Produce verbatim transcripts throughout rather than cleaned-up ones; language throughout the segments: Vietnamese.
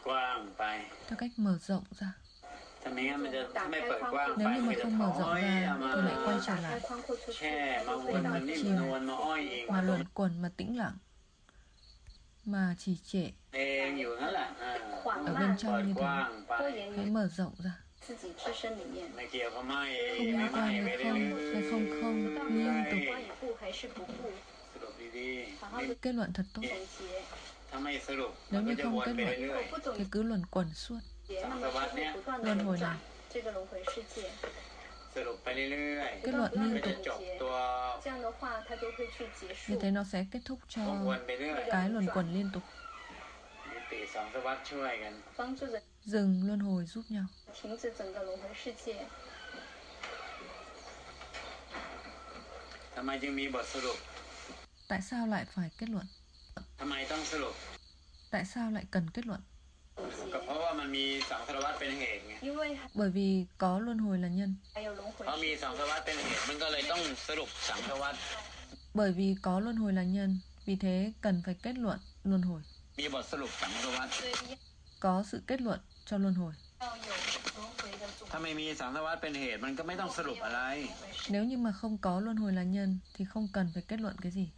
theo cách mở rộng ra. Nếu như mà không mở rộng ra thì lại quay trở lại để mà chìm, mà luẩn quẩn, mà tĩnh lặng, mà trì trệ ở bên trong như thế. Hãy mở rộng ra, không liên quan với không hay không không, liên tục. Kết luận thật tốt. Nếu như không kết luận thì cứ luẩn quẩn suốt luân hồi này. Kết luận liên tục, như thế nó sẽ kết thúc cho cái luẩn quẩn liên tục. Dừng luân hồi giúp nhau. Tại sao lại phải kết luận? Tại sao lại cần kết luận? Bởi vì có luân hồi là nhân. Bởi vì có luân hồi là nhân, vì thế cần phải kết luận luân hồi. Có sự kết luận cho luân hồi. Nếu như mà không có luân hồi là nhân thì không cần phải kết luận cái gì.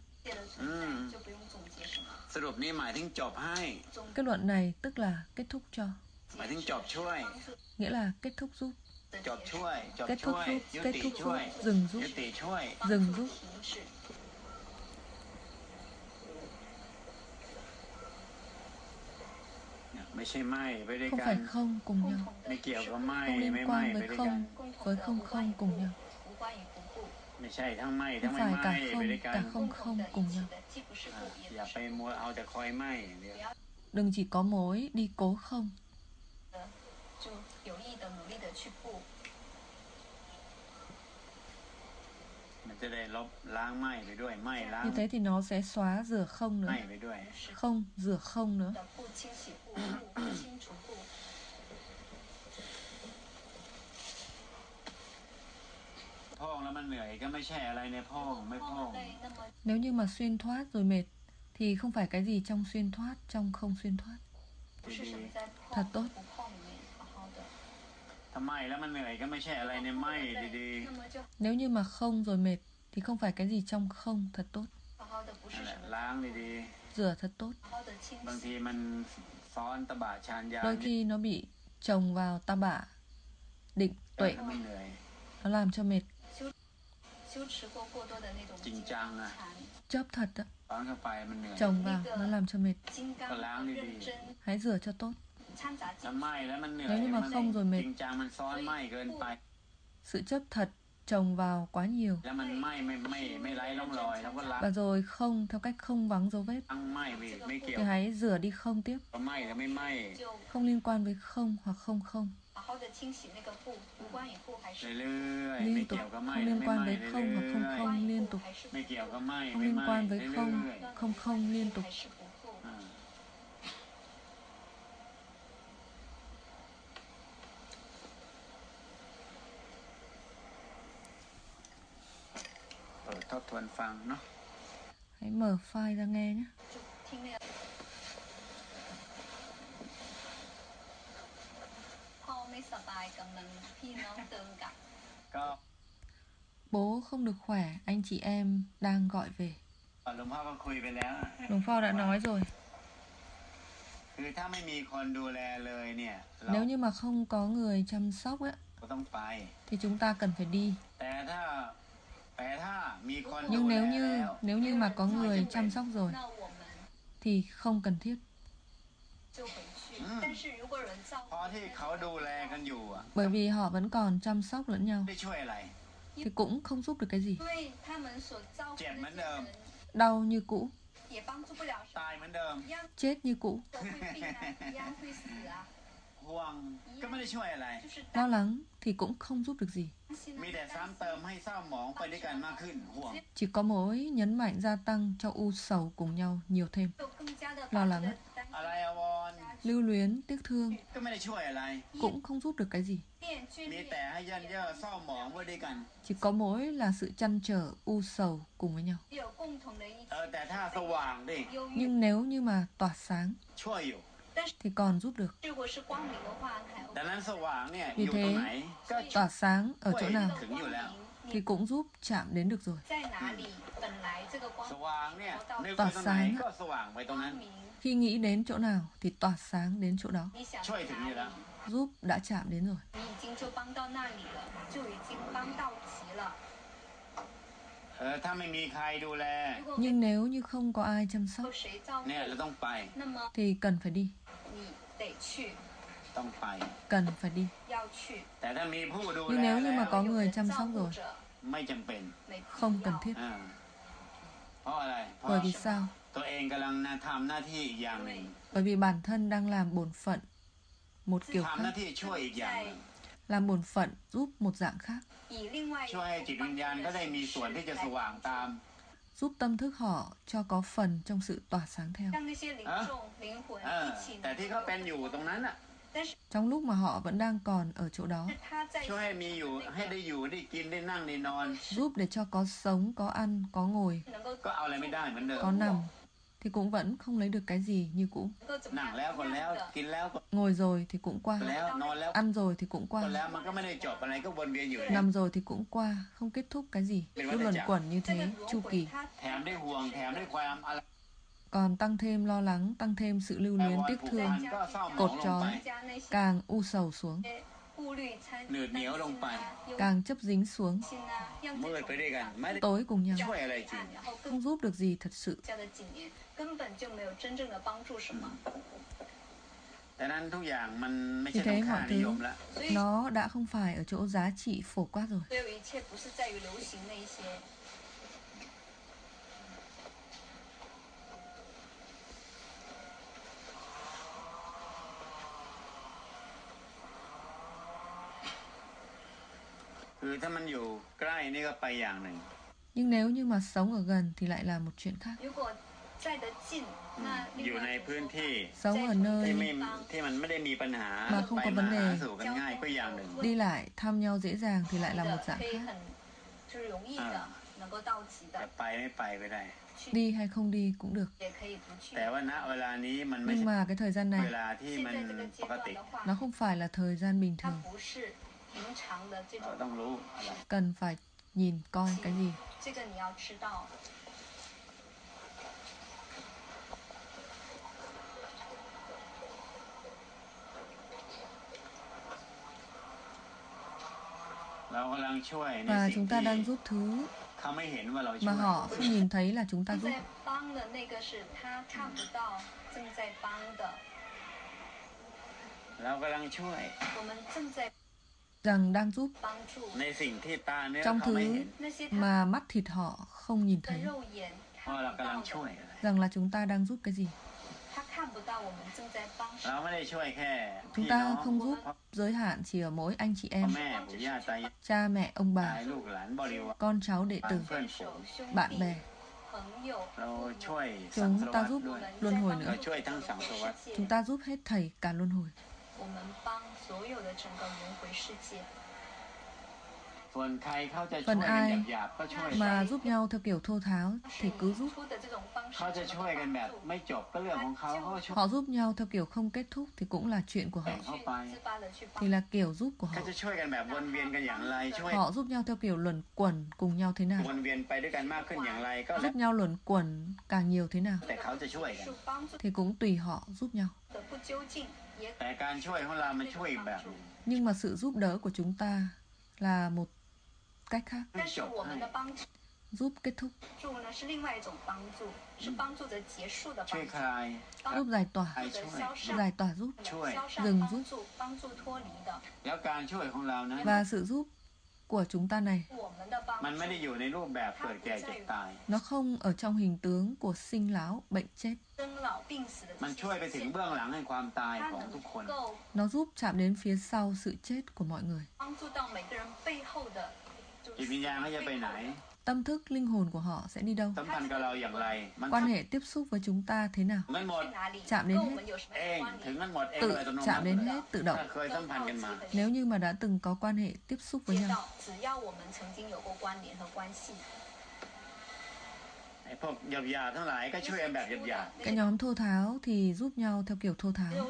Kết luận này tức là kết thúc cho, nghĩa là kết thúc giúp. Kết thúc giúp, kết thúc giúp, dừng giúp, dừng giúp. Không phải không cùng nhau, không liên quan với không với không không cùng nhau. Không phải cả không, cả không không cùng nhau. Đừng chỉ có mối đi cố không. Như thế thì nó sẽ xóa rửa không nữa. Không rửa không nữa. Nếu như mà xuyên thoát rồi mệt thì không phải cái gì trong xuyên thoát, trong không xuyên thoát. Thật tốt. Nếu như mà không rồi mệt thì không phải cái gì trong không, thật tốt. Rửa thật tốt. Đôi khi nó bị chồng vào ta bả, định, tuệ, nó làm cho mệt. Chớp thật đó, chồng vào nó làm cho mệt. Hãy rửa cho tốt. Nếu như mà không rồi mệt, sự chấp thật chồng vào quá nhiều, và rồi không theo cách không vắng dấu vết, thì hãy rửa đi không tiếp. Không liên quan với không hoặc không không. Liên tục, không liên quan với không hoặc không không, liên tục. Không liên quan với không, không không, liên tục. Hãy mở file ra nghe nhé. Bố không được khỏe, anh chị em đang gọi về. Luồng Pho đã nói rồi. Nếu như mà không có người chăm sóc ấy, thì chúng ta cần phải đi. Nhưng nếu như nếu như mà có người chăm sóc rồi thì không cần thiết. Bởi vì họ vẫn còn chăm sóc lẫn nhau thì cũng không giúp được cái gì. Đau như cũ, chết như cũ. Lo lắng thì cũng không giúp được gì. Chỉ có mỗi nhấn mạnh gia tăng cho u sầu cùng nhau nhiều thêm. Lo lắng, lưu luyến, tiếc thương cũng không giúp được cái gì. Chỉ có mỗi là sự chăn trở, u sầu cùng với nhau. Nhưng nếu như mà tỏa sáng thì còn giúp được. Vì thế, tỏa sáng ở chỗ nào thì cũng giúp chạm đến được rồi. Tỏa sáng, khi nghĩ đến chỗ nào thì tỏa sáng đến chỗ đó, giúp đã chạm đến rồi. Nhưng nếu như không có ai chăm sóc thì cần phải đi. Cần phải đi. Nhưng nếu như mà có người chăm sóc rồi, không cần thiết. Bởi vì sao? Bởi vì bản thân đang làm bổn phận một kiểu khác, làm bổn phận giúp một dạng khác, giúp tâm thức họ cho có phần trong sự tỏa sáng theo. Trong lúc mà họ vẫn đang còn ở chỗ đó, giúp để cho có sống, có ăn, có ngồi, có nằm, thì cũng vẫn không lấy được cái gì như cũ. Ngồi rồi thì cũng qua, ăn rồi thì cũng qua, nằm rồi thì cũng qua, không kết thúc cái gì. Cứ luẩn quẩn như thế, chu kỳ. Còn tăng thêm lo lắng, tăng thêm sự lưu luyến tiếc thương, cột trói, càng u sầu xuống, càng chấp dính xuống, tối cùng nhau, không giúp được gì thật sự. Vì thế mọi thứ nó đã không phải ở chỗ giá trị phổ quát rồi. Nhưng nếu như mà sống ở gần thì lại là một chuyện khác. Sống ở nơi mà không có vấn đề, đi lại thăm nhau dễ dàng thì lại là một dạng khác. Đi hay không đi cũng được. Nhưng mà cái thời gian này nó không phải là thời gian bình thường. Cần phải nhìn coi cái gì. Và chúng ta đang giúp thứ mà họ không nhìn thấy là chúng ta giúp. Rằng đang giúp trong thứ mà mắt thịt họ không nhìn thấy, rằng là chúng ta đang giúp cái gì. Chúng ta không giúp giới hạn chỉ ở mỗi anh chị em, cha mẹ, ông bà, con cháu đệ tử, bạn bè. Chúng ta giúp luân hồi nữa. Chúng ta giúp hết thảy cả luân hồi. Phần ai mà giúp nhau theo kiểu thô tháo thì cứ giúp. Họ giúp nhau theo kiểu không kết thúc thì cũng là chuyện của họ, thì là kiểu giúp của họ. Họ giúp nhau theo kiểu luẩn quẩn cùng nhau thế nào, giúp nhau luẩn quẩn càng nhiều thế nào, thì cũng tùy họ giúp nhau. Nhưng mà sự giúp đỡ của chúng ta là một cách khác. Giúp kết thúc, giúp giải tỏa, giải tỏa giúp, dừng giúp. Và sự giúp của chúng ta này, nó không ở trong hình tướng của sinh lão bệnh chết. Nó giúp chạm đến phía sau sự chết của mọi người. Tâm thức, linh hồn của họ sẽ đi đâu? Quan hệ tiếp xúc với chúng ta thế nào? Chạm đến hết, tự chạm đến hết, tự động. Nếu như mà đã từng có quan hệ tiếp xúc với nhau, Cái nhóm thô tháo thì giúp nhau theo kiểu thô tháo.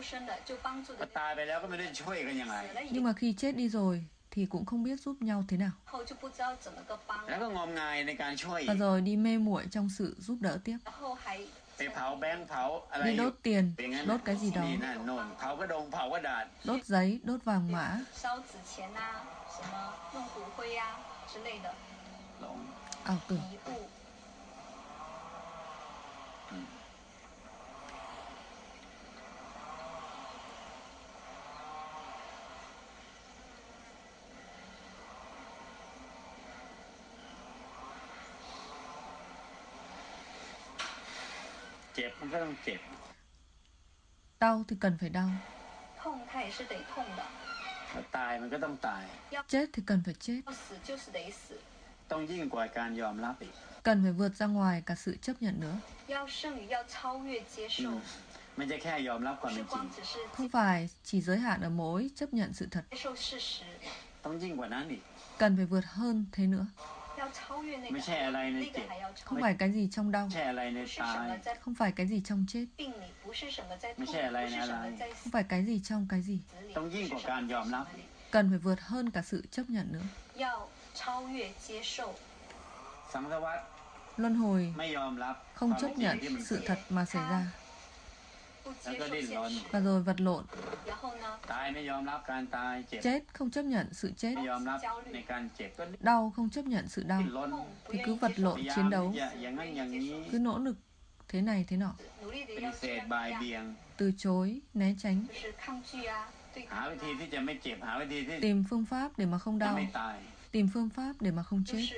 Nhưng mà khi chết đi rồi thì cũng không biết giúp nhau thế nào. Và rồi đi mê muội trong sự giúp đỡ tiếp. Đi đốt tiền, đốt cái gì đó. Đốt giấy, đốt vàng mã. Ảo tưởng. Đau thì cần phải đau. Chết thì cần phải chết. Cần phải vượt ra ngoài cả sự chấp nhận nữa. Không phải chỉ giới hạn ở mỗi chấp nhận sự thật. Cần phải vượt hơn thế nữa. Không phải cái gì trong đau. Không phải cái gì trong chết. Không phải cái gì trong cái gì. Cần phải vượt hơn cả sự chấp nhận nữa. Luân hồi không chấp nhận sự thật mà xảy ra. Và rồi vật lộn. Chết không chấp nhận sự chết. Đau không chấp nhận sự đau. Thì cứ vật lộn chiến đấu. Cứ nỗ lực thế này thế nọ. Từ chối, né tránh. Tìm phương pháp để mà không đau. Tìm phương pháp để mà không chết.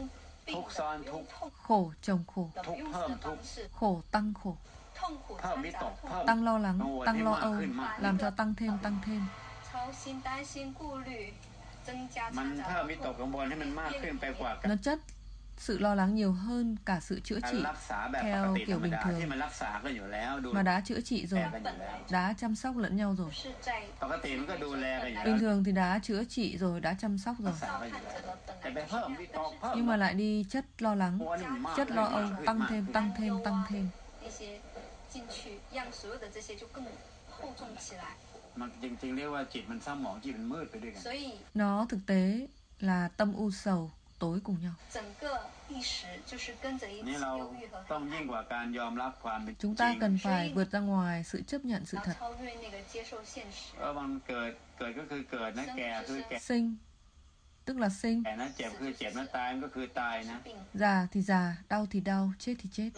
Khổ chồng khổ. Khổ tăng khổ. Tăng lo lắng, tăng lo âu, làm cho tăng thêm, tăng thêm. Nó chất sự lo lắng nhiều hơn cả sự chữa trị theo kiểu bình thường. Mà đã chữa trị rồi, đã chăm sóc lẫn nhau rồi. Bình thường thì đã chữa trị rồi, đã chăm sóc rồi. Nhưng mà lại đi chất lo lắng, chất lo âu, tăng thêm, tăng thêm, tăng thêm. Nó thực tế là tâm u sầu tối cùng nhau. Chúng ta cần phải vượt ra ngoài sự chấp nhận sự thật. Sinh tức là sinh. Già thì già, đau thì đau, chết thì chết.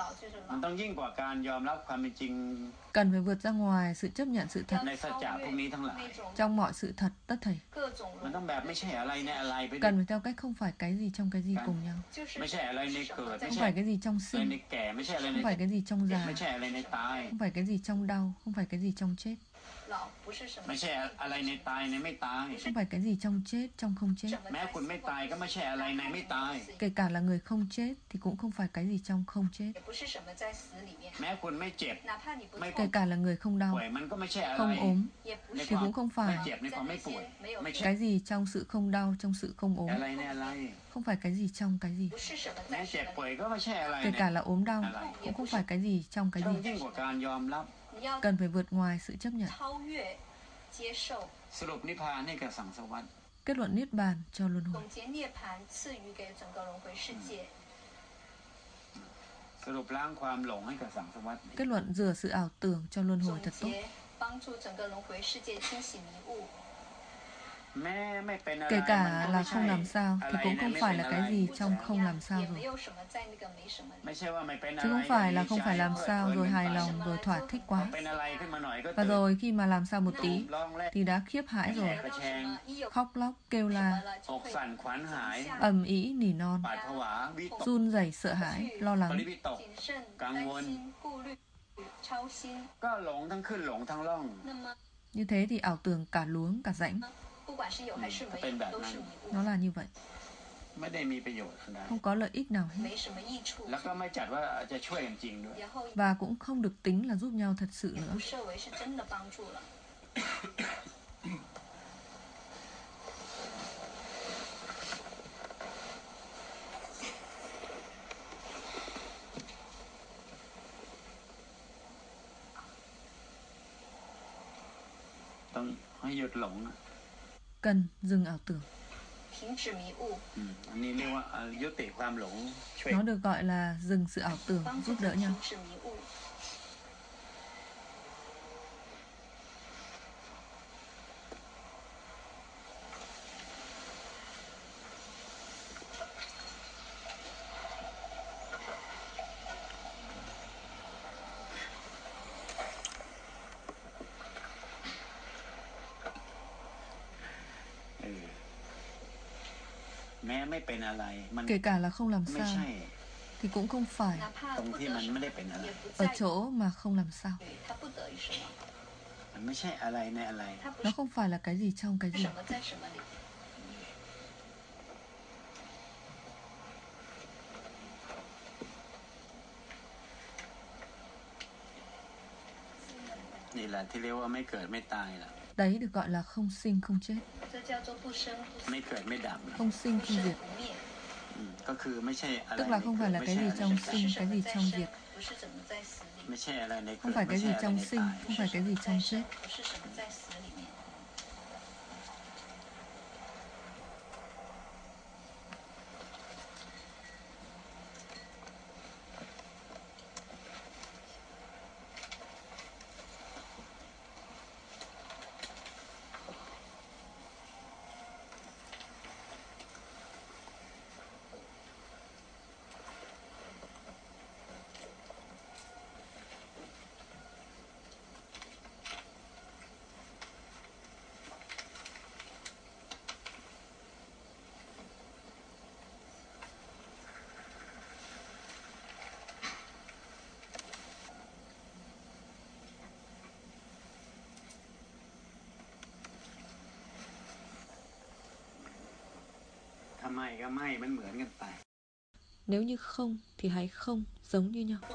Cần phải vượt ra ngoài sự chấp nhận sự thật. Trong mọi sự thật tất thảy. Cần phải theo cách không phải cái gì trong cái gì cùng nhau. Không phải cái gì trong sinh. Không phải cái gì trong già. Không phải cái gì trong đau. Không phải cái gì trong chết. Không phải cái gì trong chết, trong không chết. Kể cả là người không chết thì cũng không phải cái gì trong không chết. Kể cả là người không đau, không ốm thì cũng không phải cái gì trong sự không đau, trong sự không ốm. Không phải cái gì trong cái gì. Kể cả là ốm đau cũng không phải cái gì trong cái gì. Cần phải vượt ngoài sự chấp nhận. Kết luận niết bàn cho luân hồi. Kết luận rửa sự ảo tưởng cho luân hồi thật tốt. Kể cả là không làm sao thì cũng không phải là cái gì trong không làm sao rồi. Chứ không phải là không phải làm sao rồi hài lòng rồi thỏa thích quá. Và rồi khi mà làm sao một tí thì đã khiếp hãi rồi. Khóc lóc, kêu la, ầm ĩ, nỉ non, run rẩy sợ hãi, lo lắng. Như thế thì ảo tưởng cả luống cả rãnh. Nó là như vậy. Không có lợi ích nào hết. Và cũng không được tính là giúp nhau thật sự nữa. Cần dừng ảo tưởng. Nó được gọi là dừng sự ảo tưởng, giúp đỡ nhau. Kể cả là không làm sao thì cũng không phải ở chỗ mà không làm sao. Nó không phải là cái gì trong cái gì. Đấy được gọi là không sinh không chết. Không sinh không diệt. Tức là không phải là cái gì trong sinh, cái gì trong diệt. Không phải cái gì trong sinh, không phải cái gì trong chết. Nếu như không thì hãy không, giống như nhau.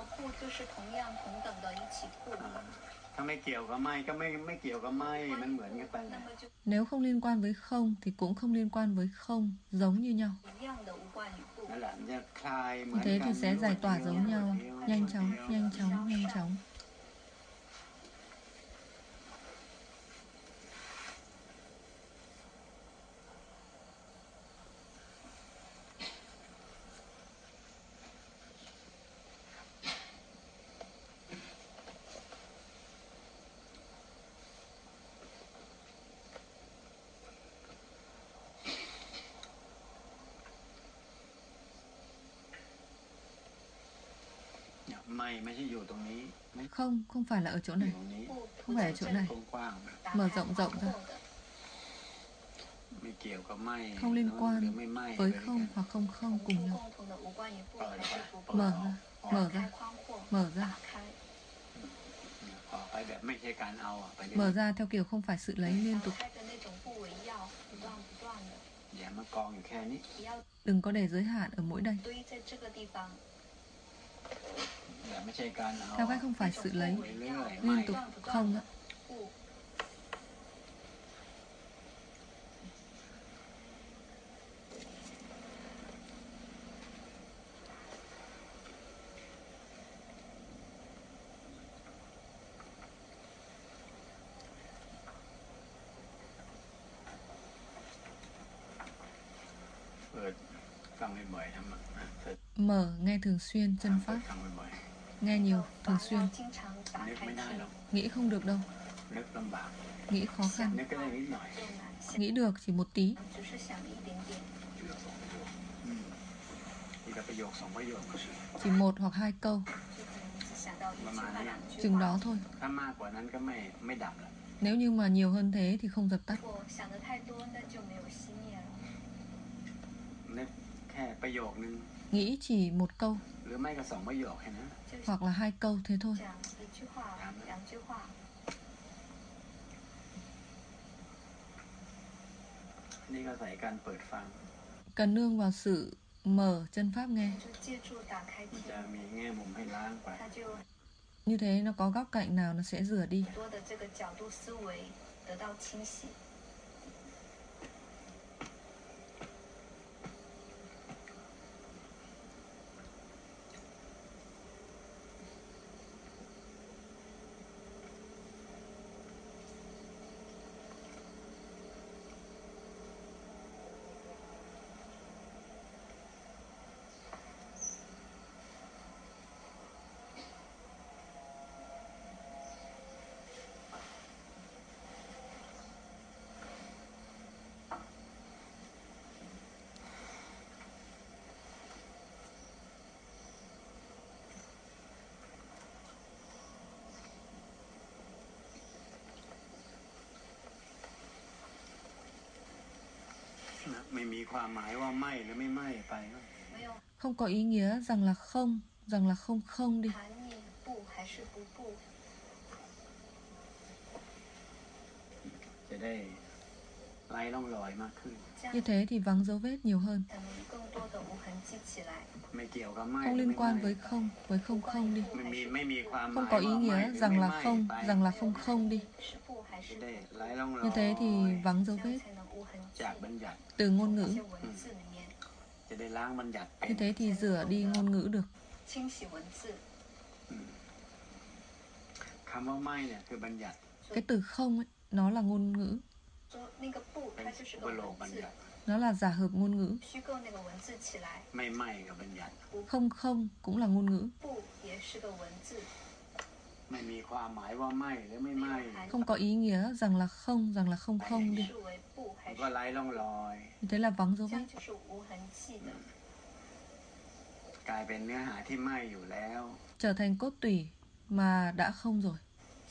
Nếu không liên quan với không thì cũng không liên quan với không, giống như nhau. Như thế thì sẽ giải tỏa giống nhau, nhanh chóng, nhanh chóng, nhanh chóng. Không, không phải là ở chỗ này. Không phải ở chỗ này. Mở rộng rộng ra. Không liên quan với không hoặc không không cùng nhau. Mở ra, mở ra, mở ra. Mở ra theo kiểu không phải sự lấy liên tục. Đừng có để giới hạn ở mỗi đây. Theo cách không phải sự lấy liên tục, không á. Mở, nghe thường xuyên chân pháp. Nghe nhiều, thường xuyên. Nghĩ không được đâu. Nghĩ khó khăn. Nghĩ được chỉ một tí. Chỉ một hoặc hai câu. Chừng đó thôi. Nếu như mà nhiều hơn thế thì không dập tắt. Nghĩ chỉ một câu hoặc là hai câu thế thôi. Cần nương vào sự mở chân pháp nghe. Như thế nó có góc cạnh nào nó sẽ rửa đi. Không có ý nghĩa rằng là không, rằng là không không đi. Như thế thì vắng dấu vết nhiều hơn. Không liên quan với không, với không không đi. Không có ý nghĩa rằng là không, rằng là không không đi. Như thế thì vắng dấu vết từ ngôn ngữ. Như thế thì rửa đi ngôn ngữ được. Cái từ không ấy, nó là ngôn ngữ. Nó là giả hợp ngôn ngữ. Không không cũng là ngôn ngữ. Không có ý nghĩa rằng là không, rằng là không không đi. Như thế là vắng dấu vết. Trở thành cốt tủy mà đã không rồi.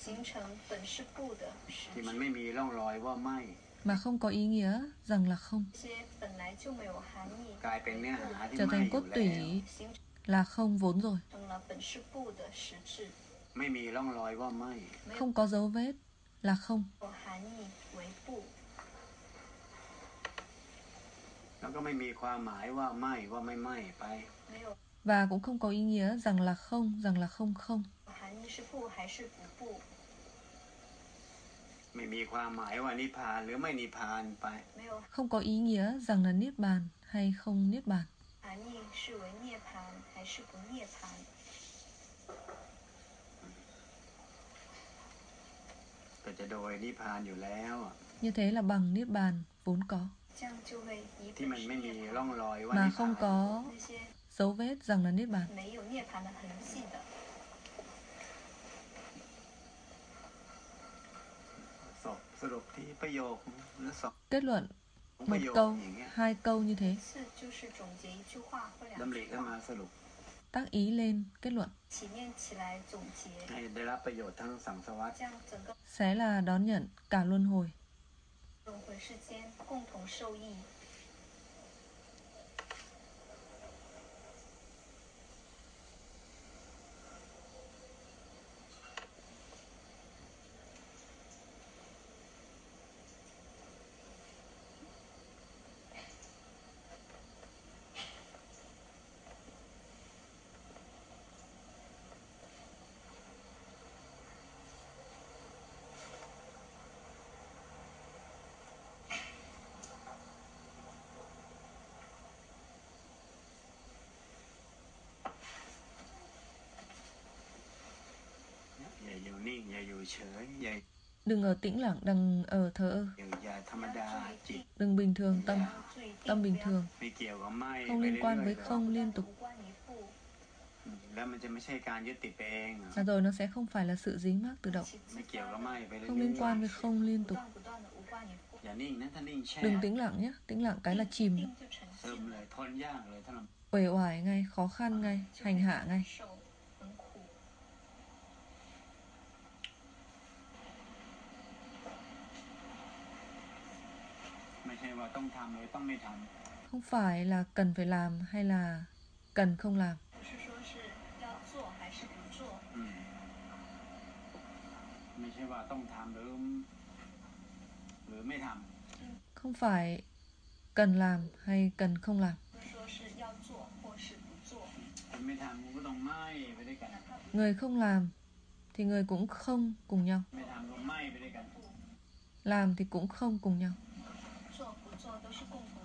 Mà không có ý nghĩa rằng là không. Trở thành cốt tủy là không vốn rồi. Không có dấu vết là không. Và cũng không có ý nghĩa rằng là không, rằng là không không. Không có ý nghĩa rằng là niết bàn hay không niết bàn. Như thế là bằng niết bàn vốn có. Mà không có dấu vết rằng là niết bàn. Kết luận một câu, hai câu như thế. Tác ý lên kết luận. Sẽ là đón nhận cả luân hồi. Đừng ở tĩnh lặng, đừng ở thờ ơ. Đừng bình thường tâm, tâm bình thường. Không liên quan với không liên tục. Và rồi nó sẽ không phải là sự dính mắc tự động. Không liên quan với không liên tục. Đừng tĩnh lặng nhé, tĩnh lặng cái là chìm. Uể oải ngay, khó khăn ngay, hành hạ ngay. Không phải là cần phải làm hay là cần không làm. Không phải cần làm hay cần không làm. Người không làm thì người cũng không cùng nhau. Làm thì cũng không cùng nhau.